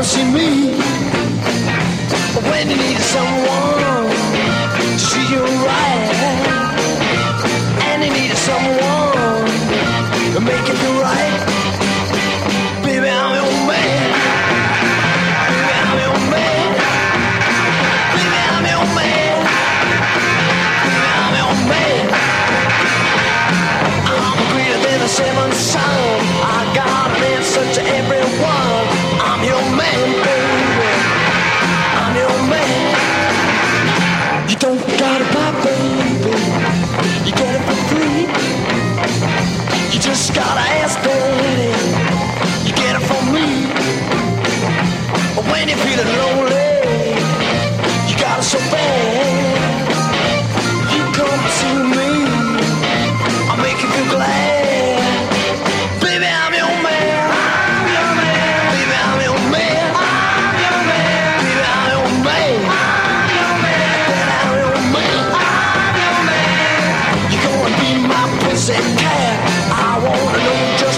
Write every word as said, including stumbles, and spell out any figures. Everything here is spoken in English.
see me when you need someone to see you right, and you need someone to make it feel right. Baby, I'm your man. Baby, I'm your man. Baby, I'm your man. Baby, I'm your man. I'm greater than a seventh son. I got an answer to everyone. I'm your man, baby. I'm your man. You don't gotta buy, baby. You get it for free. You just gotta ask, baby. You get it from me. When you're feeling lonely, you got it so bad. You come to me, I'll make you feel glad. Baby, I'm your man. I'm your man. Baby, I'm your man. I'm your man. Baby, I'm your man. I'm your man. Baby, I'm your man. I'm your man. You're gonna be my pussy cat. I wanna know just